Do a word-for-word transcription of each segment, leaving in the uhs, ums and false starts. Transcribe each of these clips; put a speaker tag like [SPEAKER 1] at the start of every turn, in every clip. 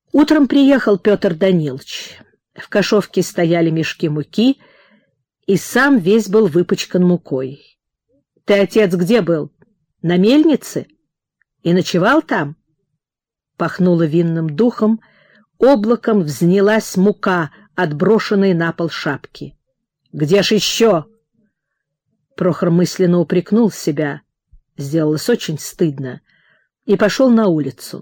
[SPEAKER 1] Утром приехал Петр Данилович. В кошовке стояли мешки муки, и сам весь был выпачкан мукой. — Ты, отец, где был? На мельнице? И ночевал там? Пахнуло винным духом, облаком взнялась мука, отброшенной на пол шапки. — Где ж еще? Прохор мысленно упрекнул себя, сделалось очень стыдно, и пошел на улицу.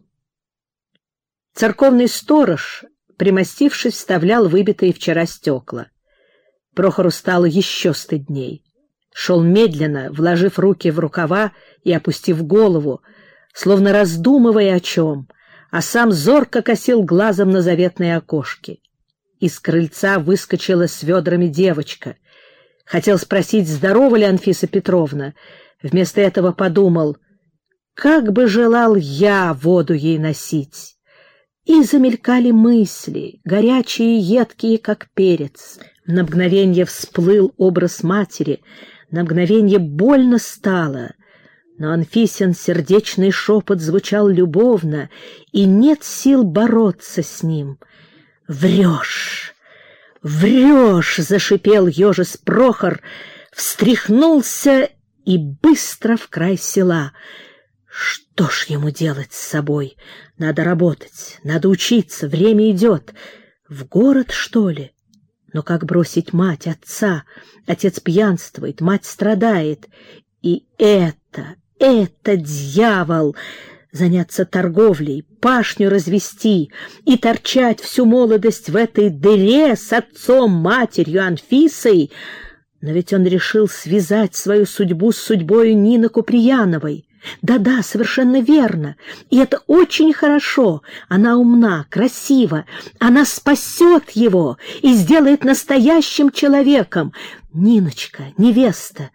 [SPEAKER 1] Церковный сторож, примостившись, вставлял выбитые вчера стекла. Прохору стало еще стыдней. Шел медленно, вложив руки в рукава и опустив голову, словно раздумывая о чем, а сам зорко косил глазом на заветные окошки. Из крыльца выскочила с ведрами девочка. Хотел спросить, здорова ли Анфиса Петровна. Вместо этого подумал, как бы желал я воду ей носить. И замелькали мысли, горячие и едкие, как перец. На мгновенье всплыл образ матери, на мгновенье больно стало, но Анфисин сердечный шепот звучал любовно, и нет сил бороться с ним. «Врешь! Врешь!» — зашипел ежес Прохор, встряхнулся и быстро в край села. Что ж ему делать с собой? Надо работать, надо учиться, время идет. В город, что ли? Но как бросить мать, отца? Отец пьянствует, мать страдает. И это, это дьявол! Заняться торговлей, пашню развести и торчать всю молодость в этой дыре с отцом, матерью, Анфисой. Но ведь он решил связать свою судьбу с судьбою Нины Куприяновой. Да-да, совершенно верно. И это очень хорошо. Она умна, красива. Она спасет его и сделает настоящим человеком. Ниночка, невеста.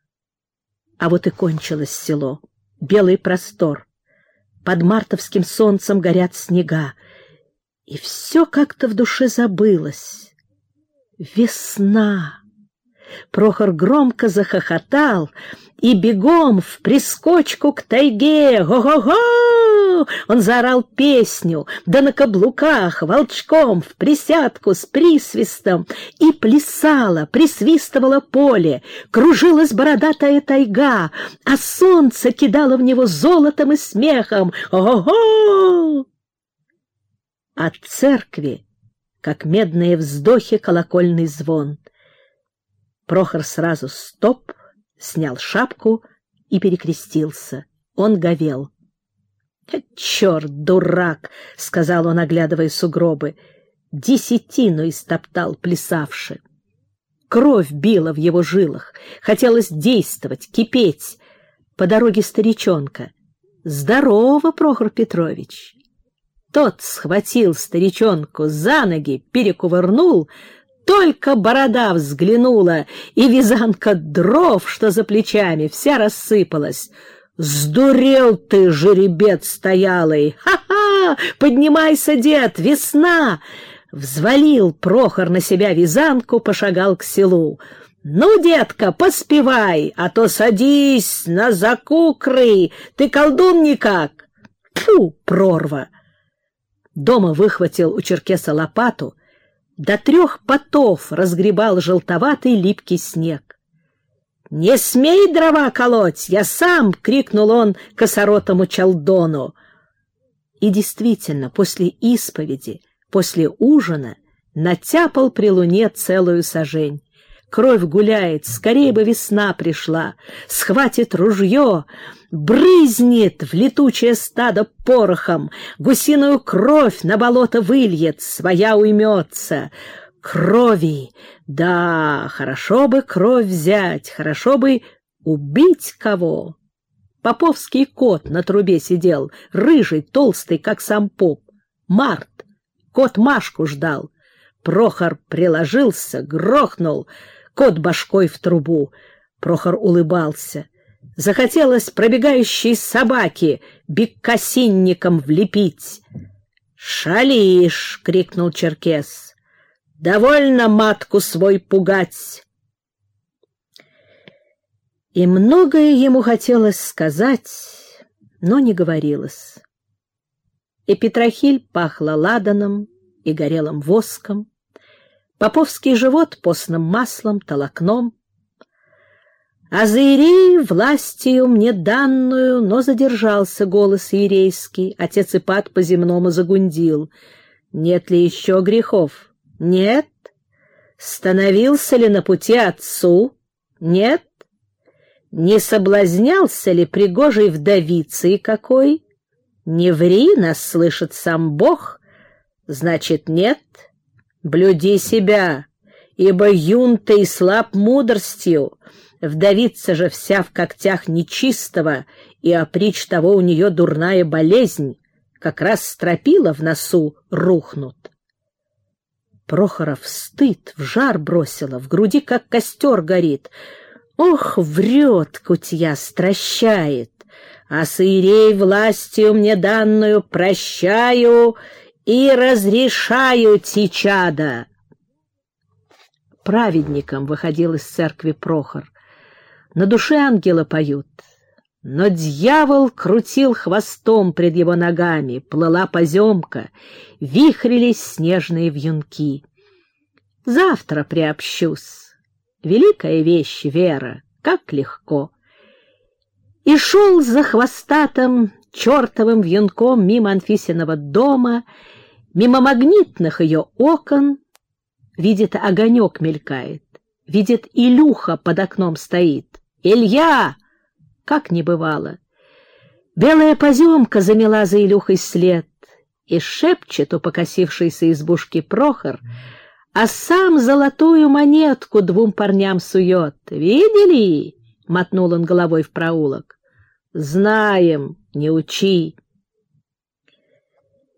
[SPEAKER 1] А вот и кончилось село. Белый простор. Под мартовским солнцем горят снега. И все как-то в душе забылось. Весна. Прохор громко захохотал и бегом в прискочку к тайге. Го-го-го! Он заорал песню, да на каблуках, волчком, в присядку, с присвистом, и плясало, присвистывало поле, кружилась бородатая тайга, а солнце кидало в него золотом и смехом. Го-го-го! От церкви, как медные вздохи, колокольный звон. Прохор сразу стоп, снял шапку и перекрестился. Он говел. — Черт, дурак! — сказал он, оглядывая сугробы. Десятину истоптал плясавши. Кровь била в его жилах. Хотелось действовать, кипеть. По дороге старичонка. — Здорово, Прохор Петрович! Тот схватил старичонку за ноги, перекувырнул. Только борода взглянула, и вязанка дров, что за плечами, вся рассыпалась. «Сдурел ты, жеребец стоялый! Ха-ха! Поднимайся, дед, весна!» Взвалил Прохор на себя вязанку, пошагал к селу. «Ну, детка, поспевай, а то садись на закукры! Ты колдун никак!» Фу, прорва! Дома выхватил у черкеса лопату, до трех потов разгребал желтоватый липкий снег. «Не смей дрова колоть, я сам!» — крикнул он косоротому чалдону. И действительно, после исповеди, после ужина натяпал при луне целую сажень. Кровь гуляет, скорее бы весна пришла, схватит ружье, брызнет в летучее стадо порохом, гусиную кровь на болото выльет, своя уймется. Крови! Да, хорошо бы кровь взять, хорошо бы убить кого. Поповский кот на трубе сидел, рыжий, толстый, как сам поп. Март. Кот Машку ждал. Прохор приложился, грохнул, кот башкой в трубу. Прохор улыбался. Захотелось пробегающей собаки беккосинником влепить. «Шалишь!» — крикнул черкес. «Довольно матку свой пугать!» И многое ему хотелось сказать, но не говорилось. и Петрохиль пахла ладаном и горелым воском, поповский живот постным маслом, толокном. А за Иереи властью мне данную, но задержался голос иерейский, отец Ипат по-земному загундил. Нет ли еще грехов? Нет. Становился ли на пути отцу? Нет. Не соблазнялся ли пригожей вдовицей какой? Не ври, нас слышит сам Бог. Значит, нет. Блюди себя, ибо юн ты и слаб мудростью. Вдовица же вся в когтях нечистого, и опричь того у нее дурная болезнь, как раз стропила в носу рухнут. Прохоров стыд в жар бросила, в груди как костер горит. Ох, врет, кутья стращает, а с Иерей властью мне данную прощаю и разрешаю ти чада. Праведником выходил из церкви Прохор. На душе ангела поют. Но дьявол крутил хвостом пред его ногами, плыла поземка, вихрились снежные вьюнки. Завтра приобщусь. Великая вещь вера, как легко. И шел за хвостатым чертовым вьюнком мимо Анфисиного дома, мимо магнитных ее окон, видит, огонек мелькает, видит, Илюха под окном стоит. «Илья!» Как не бывало. Белая поземка замела за Илюхой след, и шепчет у покосившейся избушки Прохор, а сам золотую монетку двум парням сует. «Видели?» — мотнул он головой в проулок. «Знаем, не учи».